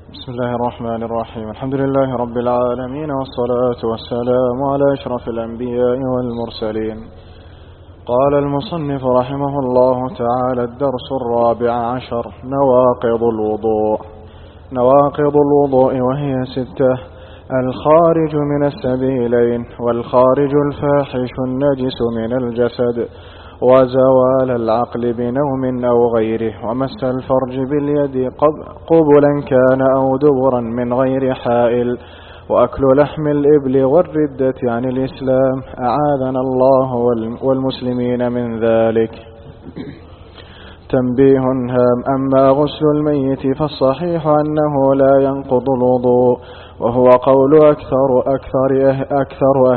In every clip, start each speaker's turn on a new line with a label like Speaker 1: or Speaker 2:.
Speaker 1: بسم الله الرحمن الرحيم. الحمد لله رب العالمين، والصلاة والسلام على أشرف الأنبياء والمرسلين. قال المصنف رحمه الله تعالى: الدرس 14: نواقض الوضوء. نواقض الوضوء وهي 6: الخارج من السبيلين، والخارج الفاحش النجس من الجسد، وزوال العقل بنوم أو غيره، ومس الفرج باليد قبلا كان أو دبرا من غير حائل، وأكل لحم الإبل والردة عن الإسلام، أعاذنا الله والمسلمين من ذلك. تنبيه هام: أما غسل الميت فالصحيح أنه لا ينقض الوضوء، وهو قول أكثر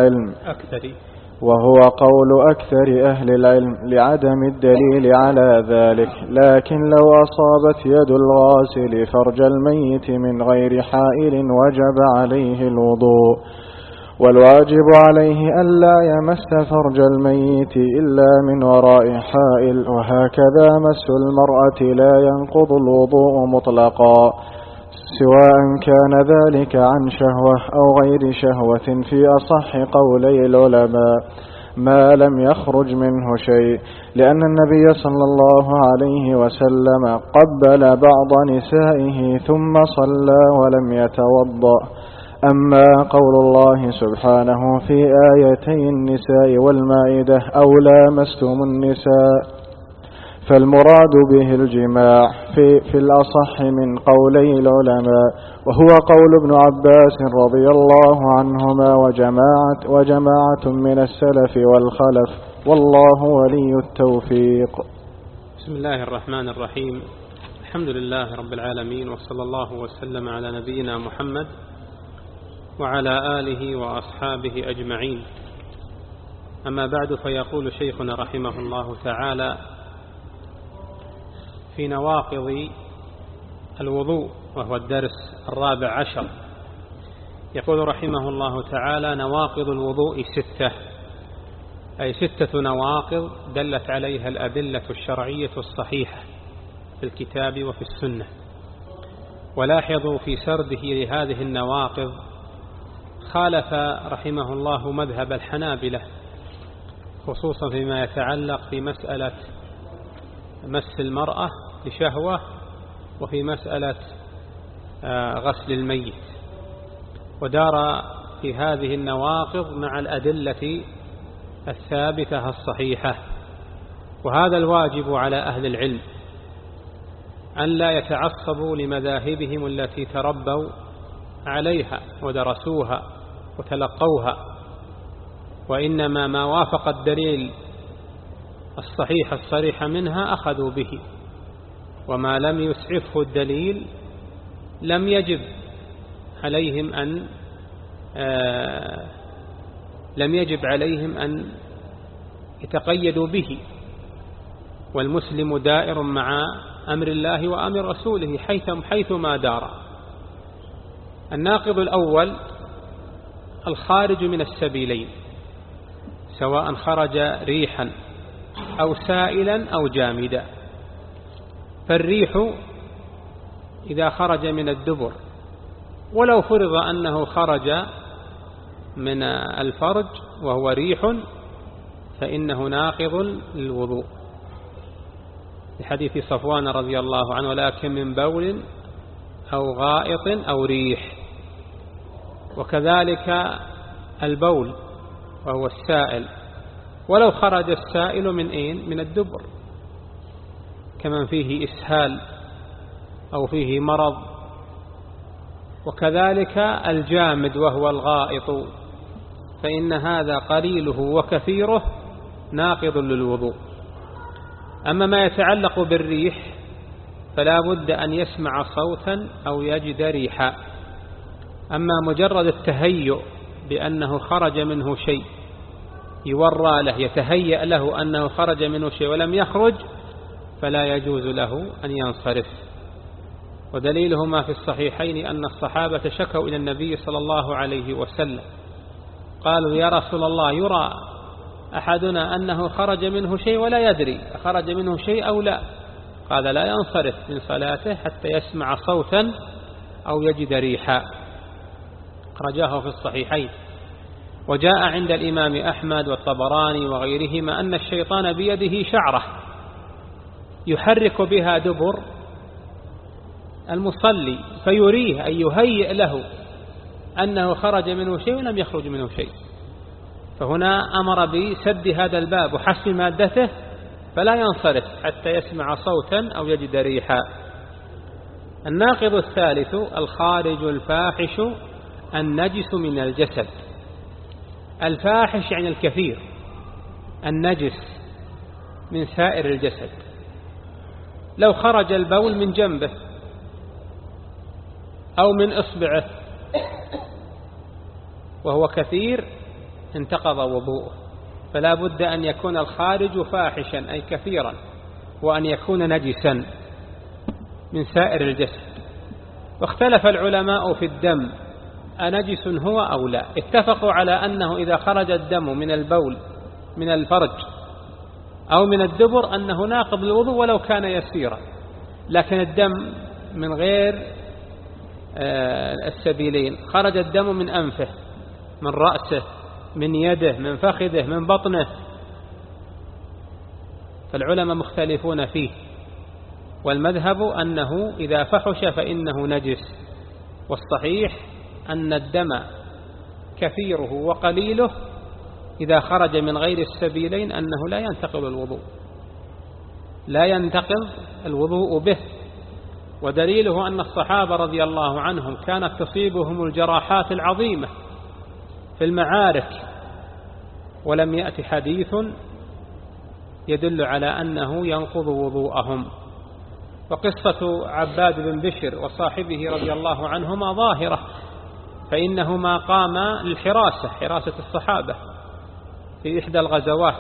Speaker 1: أهل العلم لعدم الدليل على ذلك. لكن لو أصابت يد الغاسل فرج الميت من غير حائل وجب عليه الوضوء، والواجب عليه ألا يمس فرج الميت إلا من وراء حائل، وهكذا مس المرأة لا ينقض الوضوء مطلقا، سواء كان ذلك عن شهوة أو غير شهوة، في أصح قولي العلماء، ما لم يخرج منه شيء، لأن النبي صلى الله عليه وسلم قبل بعض نسائه ثم صلى ولم يتوضأ. أما قول الله سبحانه في آيتي النساء والمائدة: أو لامستم النساء، فالمراد به الجماع في الأصح من قولي العلماء، وهو قول ابن عباس رضي الله عنهما وجماعة من السلف والخلف، والله ولي التوفيق.
Speaker 2: بسم الله الرحمن الرحيم. الحمد لله رب العالمين، وصلى الله وسلم على نبينا محمد وعلى آله وأصحابه أجمعين. أما بعد، فيقول شيخنا رحمه الله تعالى في نواقض الوضوء، وهو الدرس 14، يقول رحمه الله تعالى: نواقض الوضوء 6، أي 6 نواقض دلت عليها الأدلة الشرعية الصحيحة في الكتاب وفي السنة. ولاحظوا في سرده لهذه النواقض خالف رحمه الله مذهب الحنابلة، خصوصا فيما يتعلق في مسألة مس المرأة لشهوة، وفي مسألة غسل الميت، ودار في هذه النواقض مع الأدلة الثابتة الصحيحة. وهذا الواجب على أهل العلم، أن لا يتعصبوا لمذاهبهم التي تربوا عليها ودرسوها وتلقوها، وإنما ما وافق الدليل الصحيح الصريح منها أخذوا به، وما لم يسعفه الدليل لم يجب عليهم أن يتقيدوا به. والمسلم دائر مع أمر الله وأمر رسوله حيثما دار. الناقض الأول: الخارج من السبيلين، سواء خرج ريحا أو سائلا أو جامدا. فالريح إذا خرج من الدبر، ولو فرض أنه خرج من الفرج وهو ريح، فإنه ناقض للوضوء، لحديث صفوان رضي الله عنه: ولكن من بول أو غائط أو ريح. وكذلك البول وهو السائل، ولو خرج السائل من الدبر، كمن فيه إسهال أو فيه مرض. وكذلك الجامد وهو الغائط، فإن هذا قليله وكثيره ناقض للوضوء. أما ما يتعلق بالريح فلا بد أن يسمع صوتا أو يجد ريحا. أما مجرد التهيؤ بأنه خرج منه شيء، يورى له، يتهيأ له أنه خرج منه شيء ولم يخرج، فلا يجوز له أن ينصرف. ودليله ما في الصحيحين أن الصحابة شكوا إلى النبي صلى الله عليه وسلم، قالوا: يا رسول الله، يرى أحدنا أنه خرج منه شيء ولا يدري أخرج منه شيء أو لا. قال: لا ينصرف من صلاته حتى يسمع صوتا أو يجد ريحا، أخرجاه في الصحيحين. وجاء عند الإمام أحمد والطبراني وغيرهما أن الشيطان بيده شعرة يحرك بها دبر المصلي فيريه أي يهيئ له أنه خرج منه شيء ولم يخرج منه شيء، فهنا أمر بسد هذا الباب وحسم مادته فلا ينصرف حتى يسمع صوتا أو يجد ريحا. الناقض الثالث الخارج الفاحش النجس من الجسد. الفاحش يعني الكثير، النجس من سائر الجسد. لو خرج البول من جنبه أو من إصبعه وهو كثير انتقض وضوءه، فلا بد أن يكون الخارج فاحشا أي كثيرا، وأن يكون نجسا من سائر الجسد. واختلف العلماء في الدم أنجس هو أو لا. اتفقوا على أنه إذا خرج الدم من البول من الفرج أو من الدبر أنه ناقض الوضوء ولو كان يسيرا، لكن الدم من غير السبيلين، خرج الدم من أنفه، من رأسه، من يده، من فخذه، من بطنه، فالعلماء مختلفون فيه، والمذهب أنه إذا فحش فإنه نجس، والصحيح أن الدم كثيره وقليله إذا خرج من غير السبيلين أنه لا ينتقض الوضوء، لا ينتقض الوضوء به. ودليله أن الصحابة رضي الله عنهم كانت تصيبهم الجراحات العظيمة في المعارك ولم يأتي حديث يدل على أنه ينقض وضوءهم. وقصة عباد بن بشر وصاحبه رضي الله عنهما ظاهرة، فإنهما قاما للحراسة، حراسة الصحابة في إحدى الغزوات،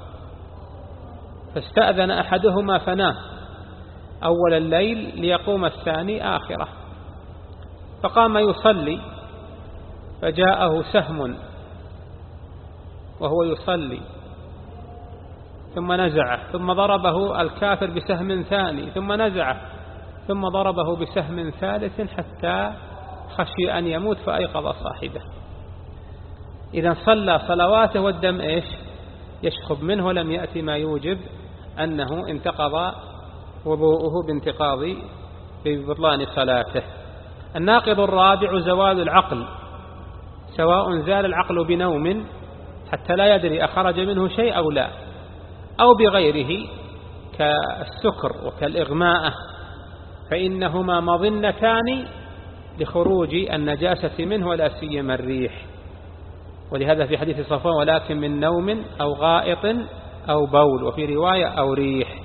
Speaker 2: فاستأذن أحدهما فنام أول الليل ليقوم الثاني آخره، فقام يصلي فجاءه سهم وهو يصلي ثم نزعه، ثم ضربه الكافر بسهم ثاني ثم نزعه، ثم ضربه بسهم ثالث حتى خشي أن يموت فأيقظ صاحبه. إذا صلى صلواته والدم يشخب منه، ولم يأتي ما يوجب أنه انتقض وضوءه ببطلان صلاته. الناقض الرابع زوال العقل، سواء زال العقل بنوم حتى لا يدري أخرج منه شيء أو لا، أو بغيره كالسكر وكالإغماء، فإنهما مظنتان لخروج النجاسة منه ولا سيما الريح. ولهذا في حديث صفوان ولكن من نوم أو غائط أو بول، وفي رواية أو ريح.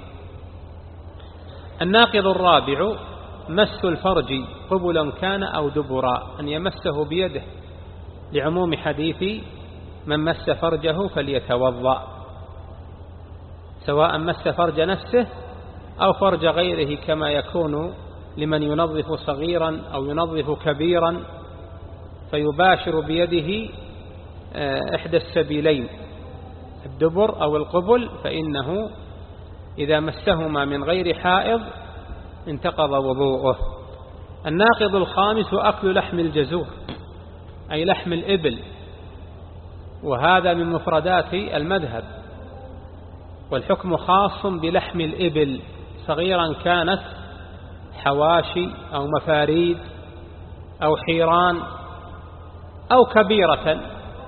Speaker 2: الناقض الرابع مس الفرج قبلا كان أو دبرا، أن يمسه بيده، لعموم حديث من مس فرجه فليتوضأ، سواء مس فرج نفسه أو فرج غيره، كما يكون لمن ينظف صغيرا أو ينظف كبيرا فيباشر بيده إحدى السبيلين الدبر أو القبل، فإنه إذا مسهما من غير حائض انتقض وضوءه. الناقض الخامس أكل لحم الجزور أي لحم الإبل، وهذا من مفردات المذهب، والحكم خاص بلحم الإبل صغيرا كانت، حواشي أو مفاريد أو حيران، أو كبيرة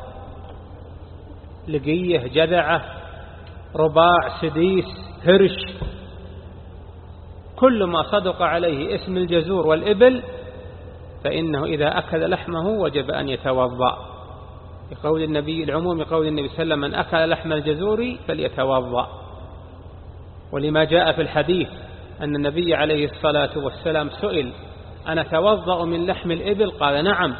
Speaker 2: لقية جذعة رباع سديس هرش، كل ما صدق عليه اسم الجزور والإبل فإنه إذا أكل لحمه وجب أن يتوضأ، يقول النبي العموم قول النبي صلى الله عليه وسلم من أكل لحم الجزور فليتوضأ. ولما جاء في الحديث أن النبي عليه الصلاة والسلام سئل أنا توضأ من لحم الإبل؟ قال نعم،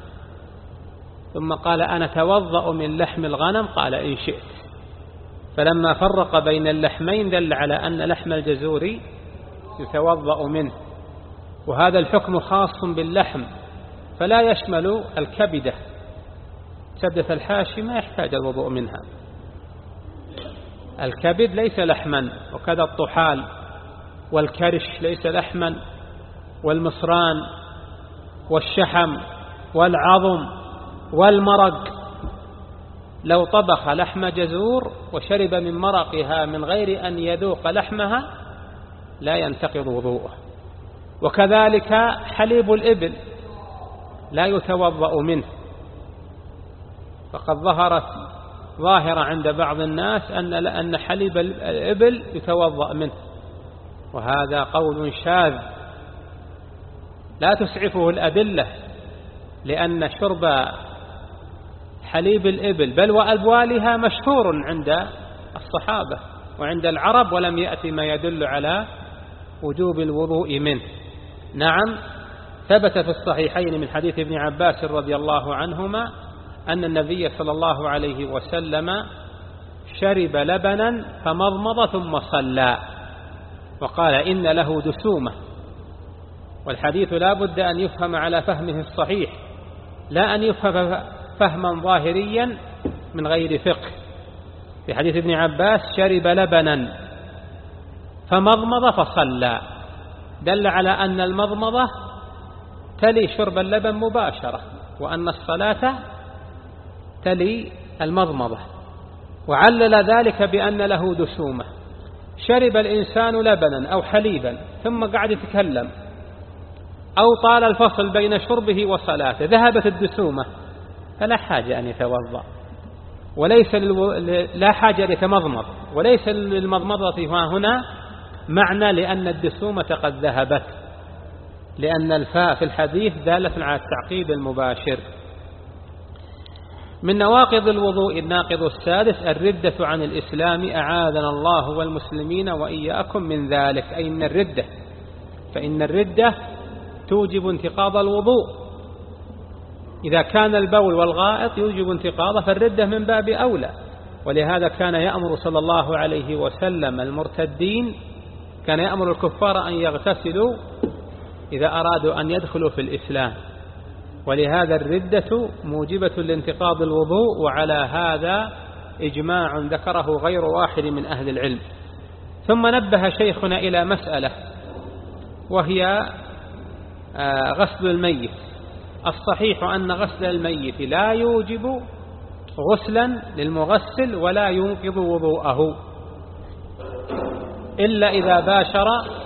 Speaker 2: ثم قال أنا توضأ من لحم الغنم؟ قال إن شئت. فلما فرق بين اللحمين دل على أن لحم الجزور يتوضأ منه، وهذا الحكم خاص باللحم فلا يشمل الكبدة، كبدة الحاشي ما يحتاج الوضوء منها، الكبد ليس لحما، وكذا الطحال والكرش ليس لحما، والمصران والشحم والعظم والمرق، لو طبخ لحم جزور وشرب من مرقها من غير أن يذوق لحمها لا ينتقض وضوءه. وكذلك حليب الإبل لا يتوضأ منه، فقد ظاهرة عند بعض الناس أن حليب الإبل يتوضأ منه، وهذا قول شاذ لا تسعفه الأدلة، لأن شرب حليب الإبل بل وأبوالها مشهور عند الصحابة وعند العرب، ولم يأتي ما يدل على وجوب الوضوء منه. نعم، ثبت في الصحيحين من حديث ابن عباس رضي الله عنهما أن النبي صلى الله عليه وسلم شرب لبنا فمضمض ثم صلى، وقال إن له دسومة. والحديث لا بد أن يفهم على فهمه الصحيح، لا أن يفهم فهما ظاهريا من غير فقه. في حديث ابن عباس شرب لبنا فمضمض فصلى، دل على أن المضمضة تلي شرب اللبن مباشرة، وأن الصلاة تلي المضمضة، وعلل ذلك بأن له دسومة. شرب الإنسان لبنا أو حليبا ثم قعد يتكلم، أو طال الفصل بين شربه وصلاته، ذهبت الدسومة، فلا حاجة أن يتوضأ، وليس لا حاجة ليتمضمض، وليس للمضمضة هنا معنى لأن الدسومة قد ذهبت، لأن الفاء في الحديث دالة على التعقيد المباشر. من نواقض الوضوء الناقض السادس الردة عن الإسلام، أعاذنا الله والمسلمين وإياكم من ذلك، أي من الردة، فإن الردة توجب انتقاض الوضوء. إذا كان البول والغائط يوجب انتقاضه، فالردة من باب أولى. ولهذا كان يأمر صلى الله عليه وسلم المرتدين، كان يأمر الكفار أن يغتسلوا إذا أرادوا أن يدخلوا في الإسلام، ولهذا الردة موجبة لانتقاض الوضوء، وعلى هذا إجماع ذكره غير واحد من أهل العلم. ثم نبه شيخنا إلى مسألة، وهي غسل الميت. الصحيح أن غسل الميت لا يوجب غسلا للمغسل ولا ينقض وضوءه، إلا إذا باشر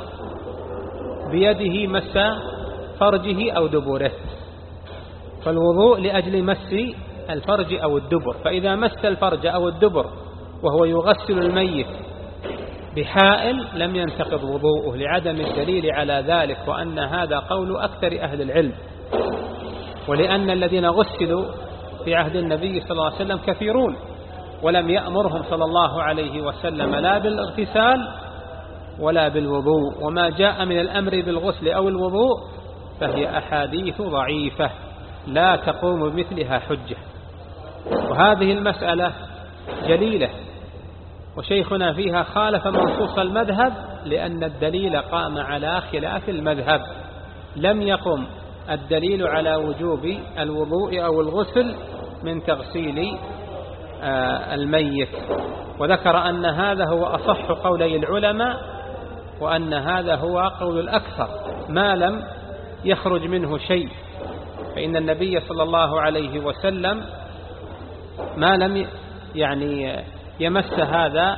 Speaker 2: بيده مس فرجه أو دبره، فالوضوء لأجل مس الفرج أو الدبر. فإذا مس الفرج أو الدبر وهو يغسل الميت بحائل لم ينتقض وضوءه، لعدم الدليل على ذلك، وأن هذا قول أكثر أهل العلم، ولأن الذين غسلوا في عهد النبي صلى الله عليه وسلم كثيرون، ولم يأمرهم صلى الله عليه وسلم لا بالاغتسال ولا بالوضوء، وما جاء من الأمر بالغسل أو الوضوء فهي أحاديث ضعيفة لا تقوم بمثلها حجة. وهذه المسألة جليلة، وشيخنا فيها خالف منصوص المذهب، لأن الدليل قام على خلاف المذهب، لم يقم الدليل على وجوب الوضوء أو الغسل من تغسيل الميت. وذكر أن هذا هو أصح قولي العلماء، وأن هذا هو قول الأكثر ما لم يخرج منه شيء، فإن النبي صلى الله عليه وسلم ما لم يمس هذا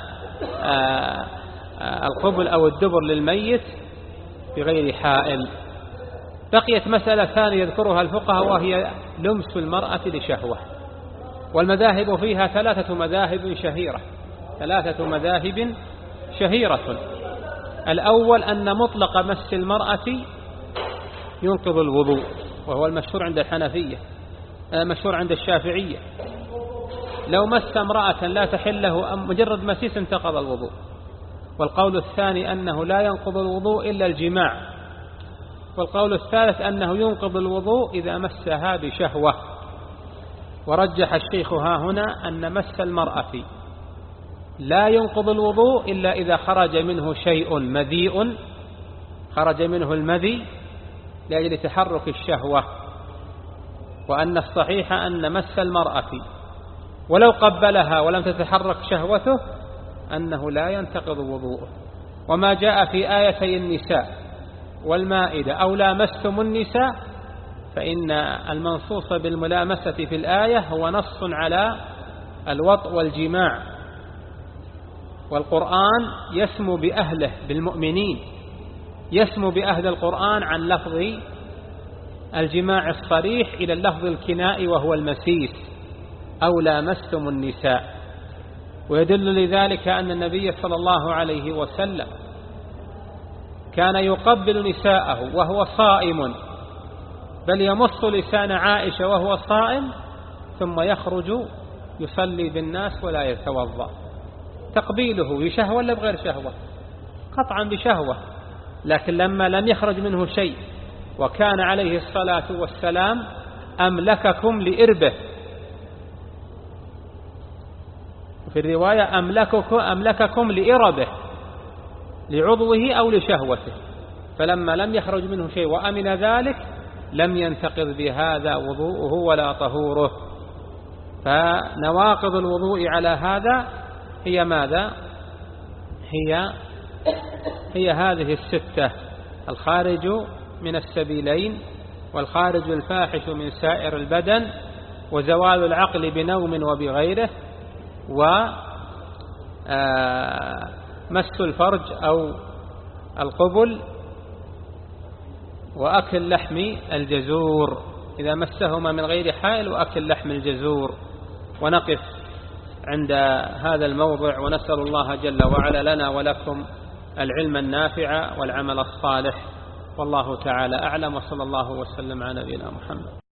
Speaker 2: القبل أو الدبر للميت بغير حائل. بقيت مسألة ثانية يذكرها الفقهاء، وهي لمس المرأة لشهوة، والمذاهب فيها ثلاثة مذاهب شهيرة. الأول أن مطلق مس المرأة ينقض الوضوء، وهو المشهور عند الحنفية، مشهور عند الشافعية، لو مس امرأة لا تحله مجرد مسيس انتقض الوضوء. والقول الثاني أنه لا ينقض الوضوء إلا الجماع. والقول الثالث أنه ينقض الوضوء إذا مسها بشهوة. ورجح الشيخ ها هنا أن مس المرأة لا ينقض الوضوء إلا إذا خرج منه شيء مذيء، خرج منه المذي لأجل تحرك الشهوة، وأن الصحيح أن مس المرأة ولو قبلها ولم تتحرك شهوته أنه لا ينتقض وضوءه. وما جاء في آيتي النساء والمائدة أو لامستم النساء فإن المنصوص بالملامسة في الآية هو نص على الوطء والجماع، والقرآن يسمو بأهله بالمؤمنين، يسمو بأهل القرآن عن لفظ الجماع الصريح إلى اللفظ الكنائي وهو المسيس أو لامستم النساء. ويدل لذلك أن النبي صلى الله عليه وسلم كان يقبل نساءه وهو صائم، بل يمص لسان عائشة وهو صائم، ثم يخرج يصلي بالناس ولا يتوضأ. تقبيله بشهوة ولا بغير شهوة؟ قطعا بشهوة، لكن لما لم يخرج منه شيء وكان عليه الصلاة والسلام أملككم لإربه، في الرواية أملككم لإربه، لعضوه أو لشهوته، فلما لم يخرج منه شيء وأمن ذلك لم ينتقض بهذا وضوءه ولا طهوره. فنواقض الوضوء على هذا هي ماذا؟ هي هذه الستة: الخارج من السبيلين، والخارج الفاحش من سائر البدن، وزوال العقل بنوم وبغيره، ومس الفرج أو القبل، وأكل لحم الجزور إذا مسهما من غير حائل، وأكل لحم الجزور. ونقف عند هذا الموضع، ونسأل الله جل وعلا لنا ولكم العلم النافع والعمل الصالح، والله تعالى أعلم، وصلى الله وسلم على نبينا محمد.